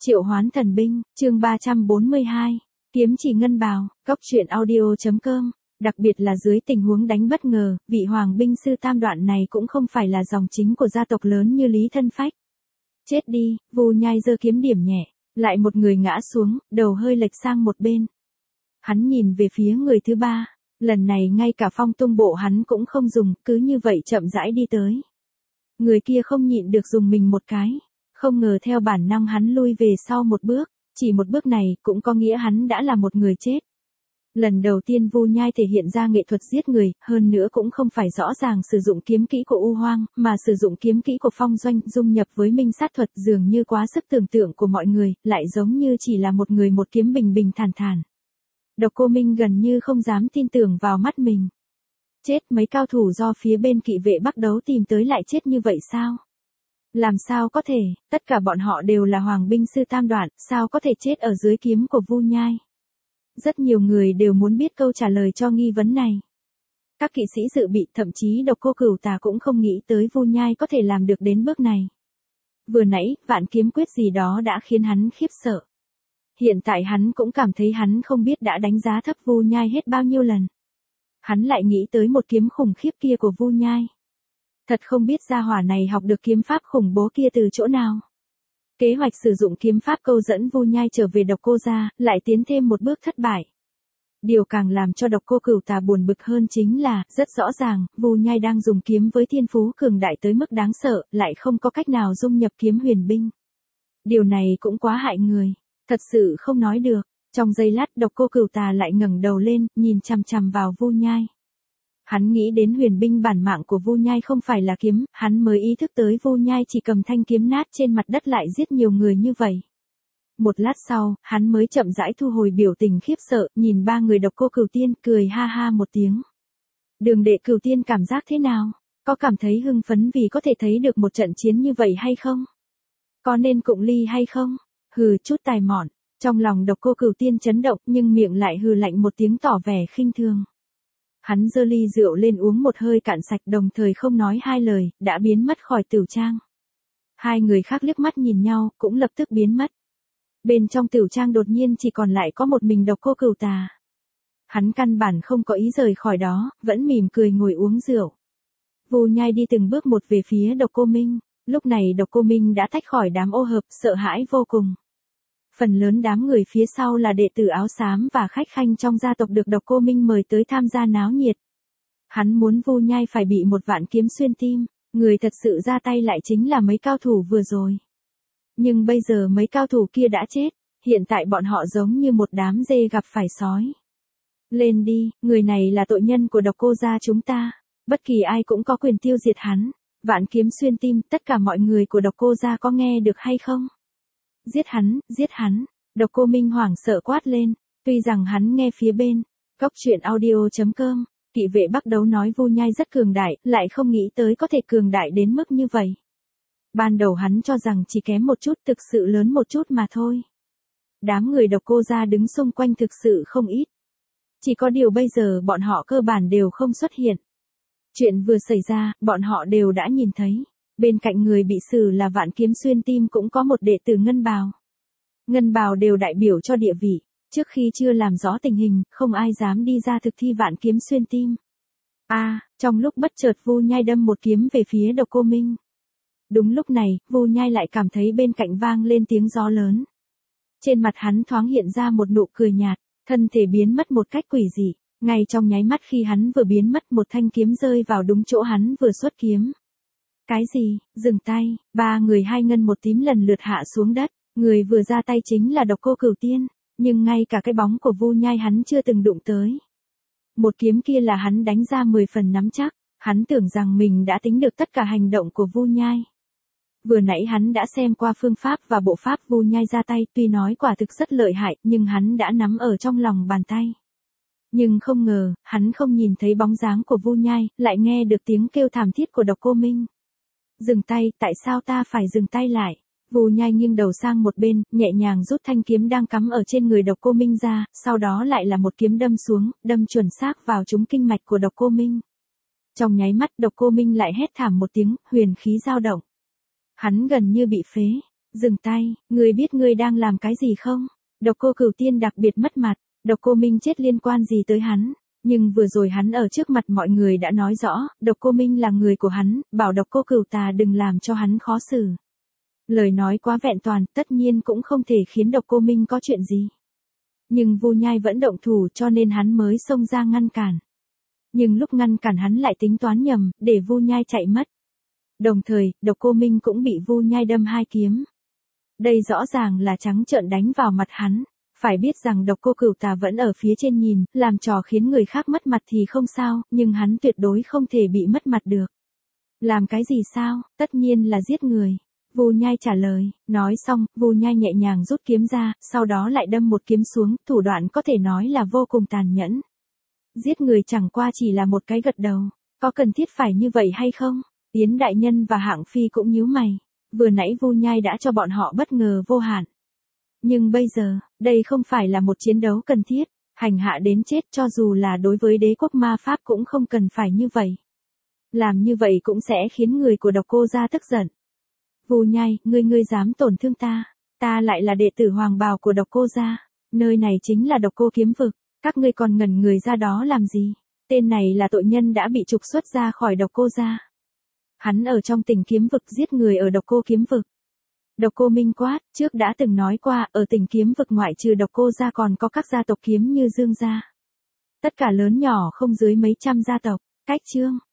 Triệu hoán thần binh, chương 342, kiếm chỉ ngân bào, góc truyện audio.com. Đặc biệt là dưới tình huống đánh bất ngờ, vị hoàng binh sư tam đoạn này cũng không phải là dòng chính của gia tộc lớn như Lý Thân Phách. Chết đi, Vu Nhai giơ kiếm điểm nhẹ, lại một người ngã xuống, đầu hơi lệch sang một bên. Hắn nhìn về phía người thứ ba, lần này ngay cả phong tung bộ hắn cũng không dùng, cứ như vậy chậm rãi đi tới. Người kia không nhịn được dùng mình một cái. Không ngờ theo bản năng hắn lui về sau một bước, chỉ một bước này cũng có nghĩa hắn đã là một người chết. Lần đầu tiên Vu Nhai thể hiện ra nghệ thuật giết người, hơn nữa cũng không phải rõ ràng sử dụng kiếm kỹ của U Hoang, mà sử dụng kiếm kỹ của Phong Doanh dung nhập với minh sát thuật dường như quá sức tưởng tượng của mọi người, lại giống như chỉ là một người một kiếm bình bình thản thản. Độc Cô Minh gần như không dám tin tưởng vào mắt mình. Chết, mấy cao thủ do phía bên Kỵ Vệ Bắc Đấu tìm tới lại chết như vậy sao? Làm sao có thể, tất cả bọn họ đều là hoàng binh sư tam đoạn, sao có thể chết ở dưới kiếm của Vu Nhai? Rất nhiều người đều muốn biết câu trả lời cho nghi vấn này. Các kỵ sĩ dự bị, thậm chí Độc Cô Cửu Tà cũng không nghĩ tới Vu Nhai có thể làm được đến bước này. Vừa nãy, vạn kiếm quyết gì đó đã khiến hắn khiếp sợ. Hiện tại hắn cũng cảm thấy hắn không biết đã đánh giá thấp Vu Nhai hết bao nhiêu lần. Hắn lại nghĩ tới một kiếm khủng khiếp kia của Vu Nhai. Thật không biết gia hỏa này học được kiếm pháp khủng bố kia từ chỗ nào. Kế hoạch sử dụng kiếm pháp câu dẫn Vu Nhai trở về Độc Cô gia, lại tiến thêm một bước thất bại. Điều càng làm cho Độc Cô Cửu Tà buồn bực hơn chính là, rất rõ ràng, Vu Nhai đang dùng kiếm với thiên phú cường đại tới mức đáng sợ, lại không có cách nào dung nhập kiếm huyền binh. Điều này cũng quá hại người, thật sự không nói được. Trong giây lát Độc Cô Cửu Tà lại ngẩng đầu lên, nhìn chằm chằm vào Vu Nhai. Hắn nghĩ đến huyền binh bản mạng của Vu Nhai không phải là kiếm, hắn mới ý thức tới Vu Nhai chỉ cầm thanh kiếm nát trên mặt đất lại giết nhiều người như vậy. Một lát sau, hắn mới chậm rãi thu hồi biểu tình khiếp sợ, nhìn ba người Độc Cô Cửu Tiên, cười ha ha một tiếng. Đường đệ Cửu Tiên cảm giác thế nào? Có cảm thấy hưng phấn vì có thể thấy được một trận chiến như vậy hay không? Có nên cụng ly hay không? Hừ, chút tài mọn. Trong lòng Độc Cô Cửu Tiên chấn động, nhưng miệng lại hừ lạnh một tiếng tỏ vẻ khinh thường. Hắn giơ ly rượu lên uống một hơi cạn sạch, đồng thời không nói hai lời, đã biến mất khỏi tửu trang. Hai người khác liếc mắt nhìn nhau, cũng lập tức biến mất. Bên trong tửu trang đột nhiên chỉ còn lại có một mình Độc Cô Cửu Tà. Hắn căn bản không có ý rời khỏi đó, vẫn mỉm cười ngồi uống rượu. Vu Nhai đi từng bước một về phía Độc Cô Minh, lúc này Độc Cô Minh đã tách khỏi đám ô hợp, sợ hãi vô cùng. Phần lớn đám người phía sau là đệ tử áo xám và khách khanh trong gia tộc được Độc Cô Minh mời tới tham gia náo nhiệt. Hắn muốn Vu Nhai phải bị một vạn kiếm xuyên tim, người thật sự ra tay lại chính là mấy cao thủ vừa rồi. Nhưng bây giờ mấy cao thủ kia đã chết, hiện tại bọn họ giống như một đám dê gặp phải sói. Lên đi, người này là tội nhân của Độc Cô gia chúng ta, bất kỳ ai cũng có quyền tiêu diệt hắn. Vạn kiếm xuyên tim, tất cả mọi người của Độc Cô gia có nghe được hay không? Giết hắn, giết hắn, Độc Cô Minh hoảng sợ quát lên, tuy rằng hắn nghe phía bên, góc truyện audio.com, Kỵ Vệ Bắc Đấu nói Vu Nhai rất cường đại, lại không nghĩ tới có thể cường đại đến mức như vậy. Ban đầu hắn cho rằng chỉ kém một chút, thực sự lớn một chút mà thôi. Đám người Độc Cô gia đứng xung quanh thực sự không ít. Chỉ có điều bây giờ bọn họ cơ bản đều không xuất hiện. Chuyện vừa xảy ra, bọn họ đều đã nhìn thấy. Bên cạnh người bị xử là vạn kiếm xuyên tim cũng có một đệ tử ngân bào. Ngân bào đều đại biểu cho địa vị, trước khi chưa làm rõ tình hình, không ai dám đi ra thực thi vạn kiếm xuyên tim. Trong lúc bất chợt Vu Nhai đâm một kiếm về phía Độc Cô Minh. Đúng lúc này, Vu Nhai lại cảm thấy bên cạnh vang lên tiếng gió lớn. Trên mặt hắn thoáng hiện ra một nụ cười nhạt, thân thể biến mất một cách quỷ dị, ngay trong nháy mắt khi hắn vừa biến mất một thanh kiếm rơi vào đúng chỗ hắn vừa xuất kiếm. Cái gì? Dừng tay, ba người hai ngân một tím lần lượt hạ xuống đất, người vừa ra tay chính là Độc Cô Cửu Tiên, nhưng ngay cả cái bóng của Vu Nhai hắn chưa từng đụng tới. Một kiếm kia là hắn đánh ra 10 phần nắm chắc, hắn tưởng rằng mình đã tính được tất cả hành động của Vu Nhai. Vừa nãy hắn đã xem qua phương pháp và bộ pháp Vu Nhai ra tay, tuy nói quả thực rất lợi hại, nhưng hắn đã nắm ở trong lòng bàn tay. Nhưng không ngờ, hắn không nhìn thấy bóng dáng của Vu Nhai, lại nghe được tiếng kêu thảm thiết của Độc Cô Minh. Dừng tay, tại sao ta phải dừng tay lại? Vu Nhai nghiêng đầu sang một bên, nhẹ nhàng rút thanh kiếm đang cắm ở trên người Độc Cô Minh ra, sau đó lại là một kiếm đâm xuống, đâm chuẩn xác vào trúng kinh mạch của Độc Cô Minh. Trong nháy mắt Độc Cô Minh lại hét thảm một tiếng, huyền khí dao động. Hắn gần như bị phế. Dừng tay, ngươi biết ngươi đang làm cái gì không? Độc Cô Cửu Tiên đặc biệt mất mặt, Độc Cô Minh chết liên quan gì tới hắn? Nhưng vừa rồi hắn ở trước mặt mọi người đã nói rõ, Độc Cô Minh là người của hắn, bảo Độc Cô Cửu Tà đừng làm cho hắn khó xử. Lời nói quá vẹn toàn, tất nhiên cũng không thể khiến Độc Cô Minh có chuyện gì. Nhưng Vu Nhai vẫn động thủ cho nên hắn mới xông ra ngăn cản. Nhưng lúc ngăn cản hắn lại tính toán nhầm, để Vu Nhai chạy mất. Đồng thời, Độc Cô Minh cũng bị Vu Nhai đâm 2 kiếm. Đây rõ ràng là trắng trợn đánh vào mặt hắn. Phải biết rằng Độc Cô Cửu Tà vẫn ở phía trên nhìn, làm trò khiến người khác mất mặt thì không sao, nhưng hắn tuyệt đối không thể bị mất mặt được. Làm cái gì sao? Tất nhiên là giết người. Vu Nhai trả lời, nói xong, Vu Nhai nhẹ nhàng rút kiếm ra, sau đó lại đâm một kiếm xuống, thủ đoạn có thể nói là vô cùng tàn nhẫn. Giết người chẳng qua chỉ là một cái gật đầu, có cần thiết phải như vậy hay không? Yến đại nhân và Hạng Phi cũng nhíu mày, vừa nãy Vu Nhai đã cho bọn họ bất ngờ vô hạn. Nhưng bây giờ, đây không phải là một chiến đấu cần thiết, hành hạ đến chết cho dù là đối với đế quốc ma pháp cũng không cần phải như vậy. Làm như vậy cũng sẽ khiến người của Độc Cô gia tức giận. Vu Nhai, ngươi dám tổn thương ta lại là đệ tử hoàng bào của Độc Cô gia, nơi này chính là Độc Cô kiếm vực, các ngươi còn ngẩn người ra đó làm gì? Tên này là tội nhân đã bị trục xuất ra khỏi Độc Cô gia. Hắn ở trong Tỉnh Kiếm vực giết người ở Độc Cô kiếm vực. Độc Cô Minh quát, trước đã từng nói qua, ở Tỉnh Kiếm vực ngoại trừ Độc Cô gia còn có các gia tộc kiếm như Dương gia. Tất cả lớn nhỏ không dưới mấy trăm gia tộc, cách chương.